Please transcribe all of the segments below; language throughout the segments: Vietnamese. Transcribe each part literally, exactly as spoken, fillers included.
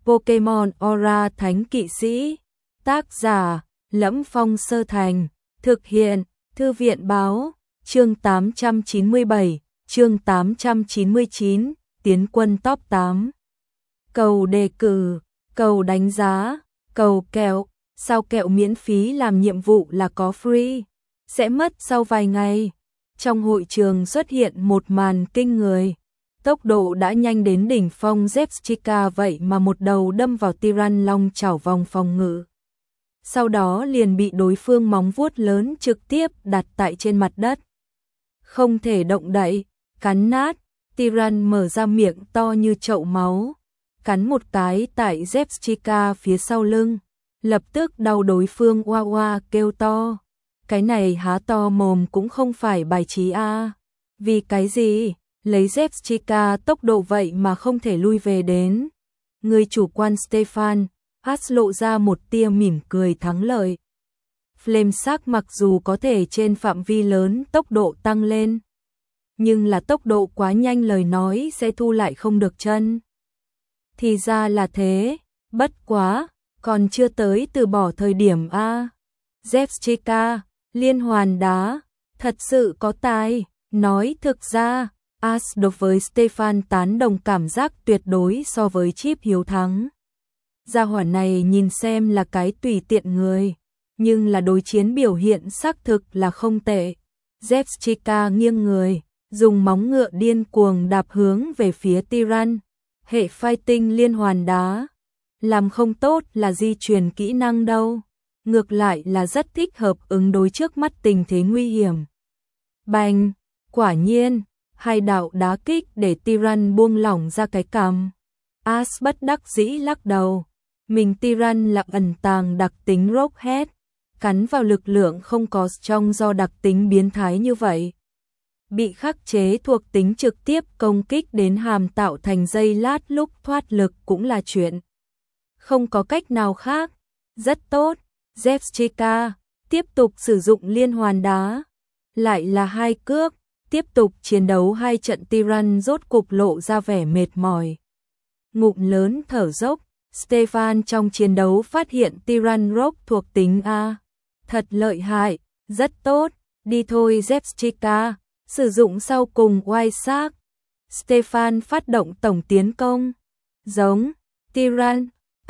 Pokemon Aura Thánh Kỵ Sĩ. Tác giả: Lẫm Phong Sơ Thành. Thực hiện: Thư viện báo. Chương tám trăm chín mươi bảy, chương tám trăm chín mươi chín, tiến quân top tám. Cầu đề cử, cầu đánh giá, cầu kẹo. Sao kẹo miễn phí làm nhiệm vụ là có free, sẽ mất sau vài ngày. Trong hội trường xuất hiện một màn kinh người. Tốc độ đã nhanh đến đỉnh phong Zebstrika vậy mà một đầu đâm vào Tyran long chảo vòng phòng ngự. Sau đó liền bị đối phương móng vuốt lớn trực tiếp đặt tại trên mặt đất. Không thể động đậy, cắn nát, Tyran mở ra miệng to như chậu máu, cắn một cái tại Zebstrika phía sau lưng, lập tức đau đối phương oa oa kêu to. Cái này há to mồm cũng không phải bài trí a. À. Vì cái gì? Lấy Zebstrika tốc độ vậy mà không thể lui về đến. Người chủ quan Stefan, As lộ ra một tia mỉm cười thắng lợi. Flameshark mặc dù có thể trên phạm vi lớn tốc độ tăng lên, nhưng là tốc độ quá nhanh lời nói sẽ thu lại không được chân. Thì ra là thế, bất quá, còn chưa tới từ bỏ thời điểm a. À. Zebstrika, liên hoàn đá, thật sự có tài, nói thực ra, As đối với Stefan tán đồng cảm giác tuyệt đối so với Chip hiếu thắng. Gia hỏa này nhìn xem là cái tùy tiện người, nhưng là đối chiến biểu hiện xác thực là không tệ. Zebstrika nghiêng người, dùng móng ngựa điên cuồng đạp hướng về phía Tyran, hệ fighting liên hoàn đá. Làm không tốt là di truyền kỹ năng đâu, ngược lại là rất thích hợp ứng đối trước mắt tình thế nguy hiểm. Bành, quả nhiên, hai đạo đá kích để Tyran buông lỏng ra cái cằm. As bất đắc dĩ lắc đầu, mình Tyran là ẩn tàng đặc tính Rockhead, cắn vào lực lượng không có trong do đặc tính biến thái như vậy. Bị khắc chế thuộc tính trực tiếp công kích đến hàm tạo thành dây lát lúc thoát lực cũng là chuyện không có cách nào khác. Rất tốt, Zebstrika tiếp tục sử dụng liên hoàn đá, lại là hai cước, tiếp tục chiến đấu hai trận. Tyran rốt cục lộ ra vẻ mệt mỏi, ngụm lớn thở dốc. Stefan trong chiến đấu phát hiện Tyran rock thuộc tính A, thật lợi hại, rất tốt, đi thôi Zebstrika, sử dụng sau cùng White Shark. Stefan phát động tổng tiến công, giống Tyran.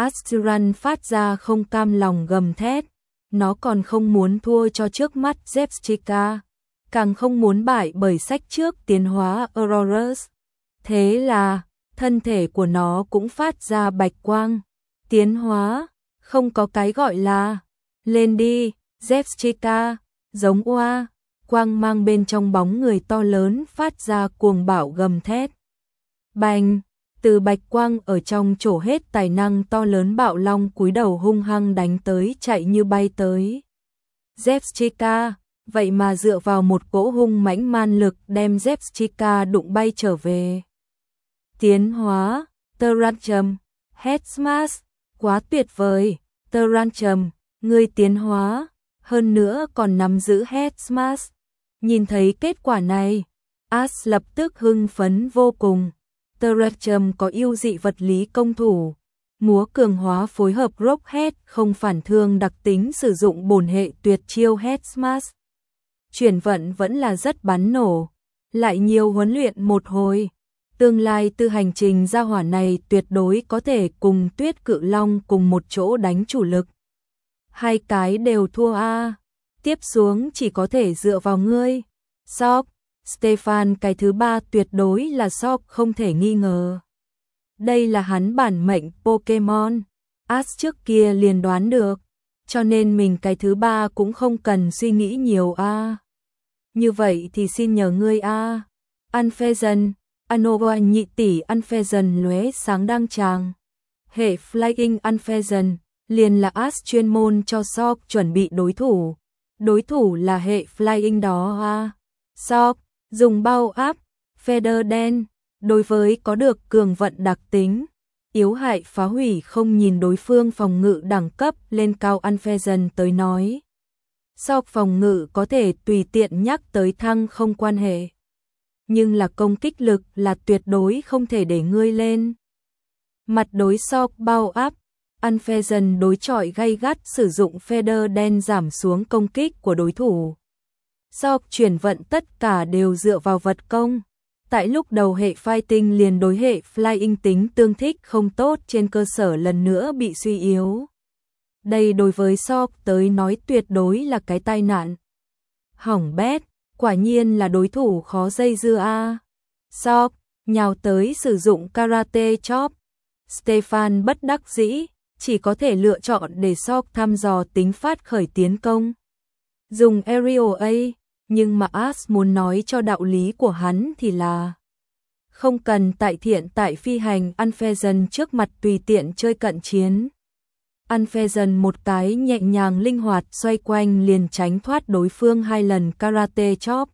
Tyran phát ra không cam lòng gầm thét, nó còn không muốn thua cho trước mắt Zebstrika, càng không muốn bại bởi sách trước tiến hóa Aurorus. Thế là, thân thể của nó cũng phát ra bạch quang. Tiến hóa, không có cái gọi là, lên đi, Zebstrika, giống oa, quang mang bên trong bóng người to lớn phát ra cuồng bạo gầm thét. Bành, từ bạch quang ở trong trổ hết tài năng to lớn bạo long cúi đầu hung hăng đánh tới chạy như bay tới. Zebstrika, vậy mà dựa vào một cỗ hung mãnh man lực đem Zebstrika đụng bay trở về. Tiến hóa, Tyranium, Head Smash, quá tuyệt vời, Tyranium, ngươi tiến hóa, hơn nữa còn nắm giữ Head Smash. Nhìn thấy kết quả này, As lập tức hưng phấn vô cùng. Tyranium có ưu dị vật lý công thủ, múa cường hóa phối hợp Rockhead không phản thương đặc tính sử dụng bổn hệ tuyệt chiêu Head Smash. Chuyển vận vẫn là rất bắn nổ, lại nhiều huấn luyện một hồi. Tương lai từ hành trình gia hỏa này tuyệt đối có thể cùng Tuyết Cự Long cùng một chỗ đánh chủ lực. Hai cái đều thua a, tiếp xuống chỉ có thể dựa vào ngươi. Shock, Stefan cái thứ ba tuyệt đối là Shock không thể nghi ngờ. Đây là hắn bản mệnh Pokemon, As trước kia liền đoán được, cho nên mình cái thứ ba cũng không cần suy nghĩ nhiều a. Như vậy thì xin nhờ ngươi a. Unfezant, Anova nhị tỷ Unfezant lóe sáng đăng tràng. Hệ Flying Unfezant liền là As chuyên môn cho Shock chuẩn bị đối thủ. Đối thủ là hệ Flying đó a. Shock dùng bao áp, Feather đen, đối với có được cường vận đặc tính, yếu hại phá hủy không nhìn đối phương phòng ngự đẳng cấp lên cao. Unfezant tới nói, Shock phòng ngự có thể tùy tiện nhắc tới thăng không quan hệ, nhưng là công kích lực là tuyệt đối không thể để ngươi lên. Mặt đối Sok bao áp, Unfezant đối chọi gay gắt sử dụng feather đen giảm xuống công kích của đối thủ. Sok chuyển vận tất cả đều dựa vào vật công. Tại lúc đầu hệ fighting liền đối hệ flying tính tương thích không tốt trên cơ sở lần nữa bị suy yếu. Đây đối với Sok tới nói tuyệt đối là cái tai nạn. Hỏng bét, quả nhiên là đối thủ khó dây dưa a. À. Sok nhào tới sử dụng karate chop. Stefan bất đắc dĩ, chỉ có thể lựa chọn để Sok thăm dò tính phát khởi tiến công. Dùng aerial A, nhưng mà As muốn nói cho đạo lý của hắn thì là không cần tại thiện tại phi hành Unfezant trước mặt tùy tiện chơi cận chiến. Unfezant một cái nhẹ nhàng linh hoạt xoay quanh liền tránh thoát đối phương hai lần karate chop.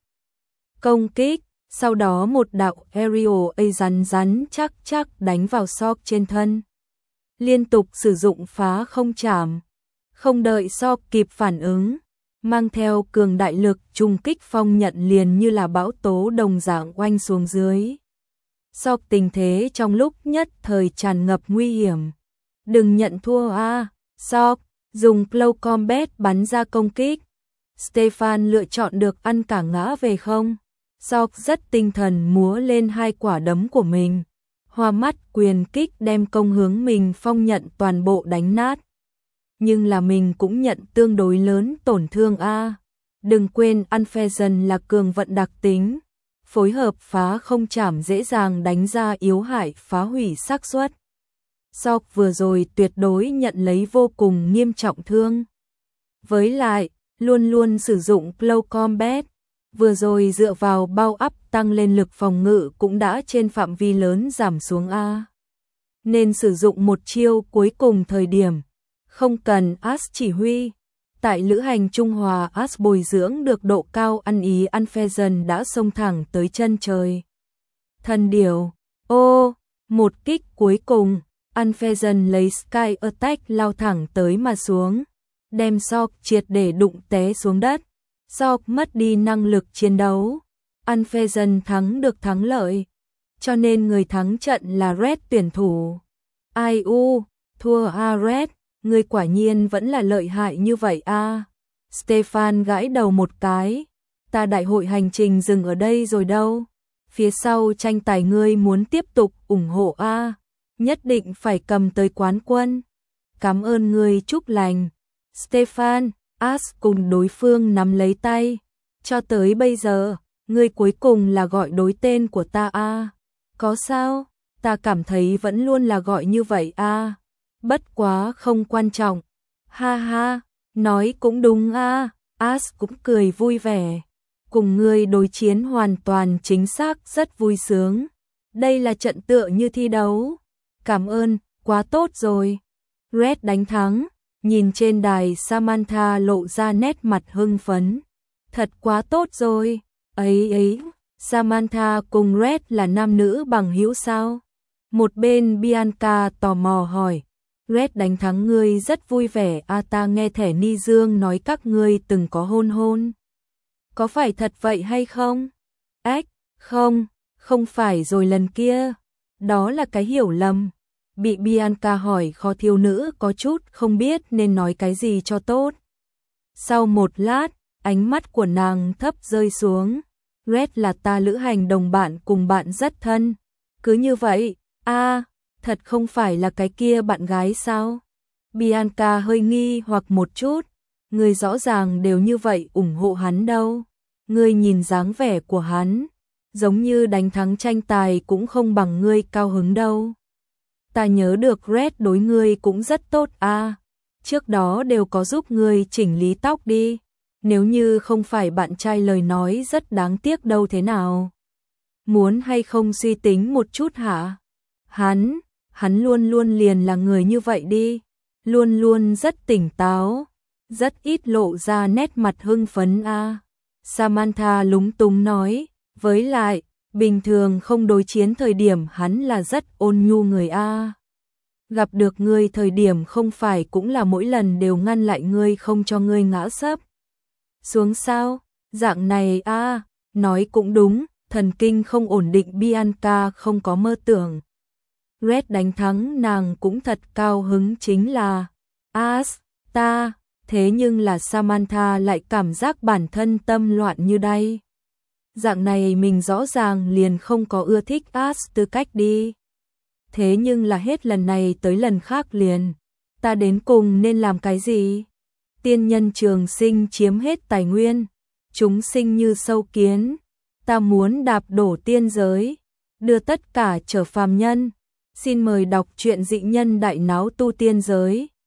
Công kích, sau đó một đạo aerial A rắn rắn chắc chắc đánh vào Sok trên thân. Liên tục sử dụng phá không chạm. Không đợi Sok kịp phản ứng, mang theo cường đại lực trùng kích phong nhận liền như là bão tố đồng dạng oanh xuống dưới. Sok tình thế trong lúc nhất thời tràn ngập nguy hiểm. Đừng nhận thua a, à. Sok dùng close combat bắn ra công kích. Stefan lựa chọn được ăn cả ngã về không. Sok rất tinh thần múa lên hai quả đấm của mình. Hoa mắt quyền kích đem công hướng mình phong nhận toàn bộ đánh nát. Nhưng là mình cũng nhận tương đối lớn tổn thương a. À. Đừng quên Unfezant là cường vận đặc tính. Phối hợp phá không chảm dễ dàng đánh ra yếu hại phá hủy xác suất. Sok vừa rồi tuyệt đối nhận lấy vô cùng nghiêm trọng thương. Với lại, luôn luôn sử dụng close combat. Vừa rồi dựa vào bao ắp tăng lên lực phòng ngự cũng đã trên phạm vi lớn giảm xuống a. Nên sử dụng một chiêu cuối cùng thời điểm. Không cần As chỉ huy. Tại lữ hành Trung Hòa As bồi dưỡng được độ cao ăn ý Unfezant đã xông thẳng tới chân trời. Thần điểu, ô, một kích cuối cùng, Unfezant lấy Sky Attack lao thẳng tới mà xuống, đem Sok triệt để đụng té xuống đất. Sok mất đi năng lực chiến đấu, Unfezant thắng được thắng lợi, cho nên người thắng trận là Red tuyển thủ. Ai u, thua a Red. Ngươi quả nhiên vẫn là lợi hại như vậy a. À. Stefan gãi đầu một cái. Ta đại hội hành trình dừng ở đây rồi đâu. Phía sau tranh tài ngươi muốn tiếp tục ủng hộ a. À. Nhất định phải cầm tới quán quân. Cảm ơn ngươi chúc lành. Stefan, As cùng đối phương nắm lấy tay. Cho tới bây giờ, ngươi cuối cùng là gọi đối tên của ta a. À. Có sao? Ta cảm thấy vẫn luôn là gọi như vậy a. À. Bất quá không quan trọng. Ha ha, nói cũng đúng a. À. As cũng cười vui vẻ. Cùng ngươi đối chiến hoàn toàn chính xác rất vui sướng. Đây là trận tựa như thi đấu. Cảm ơn, quá tốt rồi. Red đánh thắng, nhìn trên đài Samantha lộ ra nét mặt hưng phấn. Thật quá tốt rồi. Ấy ấy, Samantha cùng Red là nam nữ bằng hữu sao? Một bên Bianca tò mò hỏi. Red đánh thắng ngươi rất vui vẻ a. À, ta nghe thẻ Ni Dương nói các ngươi từng có hôn hôn. Có phải thật vậy hay không? Ách, không, không phải rồi lần kia. Đó là cái hiểu lầm. Bị Bianca hỏi khó thiếu nữ có chút không biết nên nói cái gì cho tốt. Sau một lát, ánh mắt của nàng thấp rơi xuống. Red là ta lữ hành đồng bạn cùng bạn rất thân. Cứ như vậy, a à, thật không phải là cái kia bạn gái sao? Bianca hơi nghi hoặc một chút. Người rõ ràng đều như vậy ủng hộ hắn đâu. Ngươi nhìn dáng vẻ của hắn, giống như đánh thắng tranh tài cũng không bằng ngươi cao hứng đâu. Ta nhớ được Red đối ngươi cũng rất tốt a. À, trước đó đều có giúp ngươi chỉnh lý tóc đi. Nếu như không phải bạn trai lời nói rất đáng tiếc đâu thế nào. Muốn hay không suy tính một chút hả? Hắn, hắn luôn luôn liền là người như vậy đi. Luôn luôn rất tỉnh táo, rất ít lộ ra nét mặt hưng phấn a. À. Samantha lúng túng nói, với lại, bình thường không đối chiến thời điểm hắn là rất ôn nhu người a. À. Gặp được ngươi thời điểm không phải cũng là mỗi lần đều ngăn lại ngươi không cho ngươi ngã sấp. Xuống sao? Dạng này a, à, nói cũng đúng, thần kinh không ổn định Bianca không có mơ tưởng. Red đánh thắng nàng cũng thật cao hứng chính là As, ta, thế nhưng là Samantha lại cảm giác bản thân tâm loạn như đây. Dạng này mình rõ ràng liền không có ưa thích As tư cách đi. Thế nhưng là hết lần này tới lần khác liền. Ta đến cùng nên làm cái gì? Tiên nhân trường sinh chiếm hết tài nguyên. Chúng sinh như sâu kiến. Ta muốn đạp đổ tiên giới. Đưa tất cả trở phàm nhân. Xin mời đọc truyện Dị Nhân Đại Náo Tu Tiên Giới.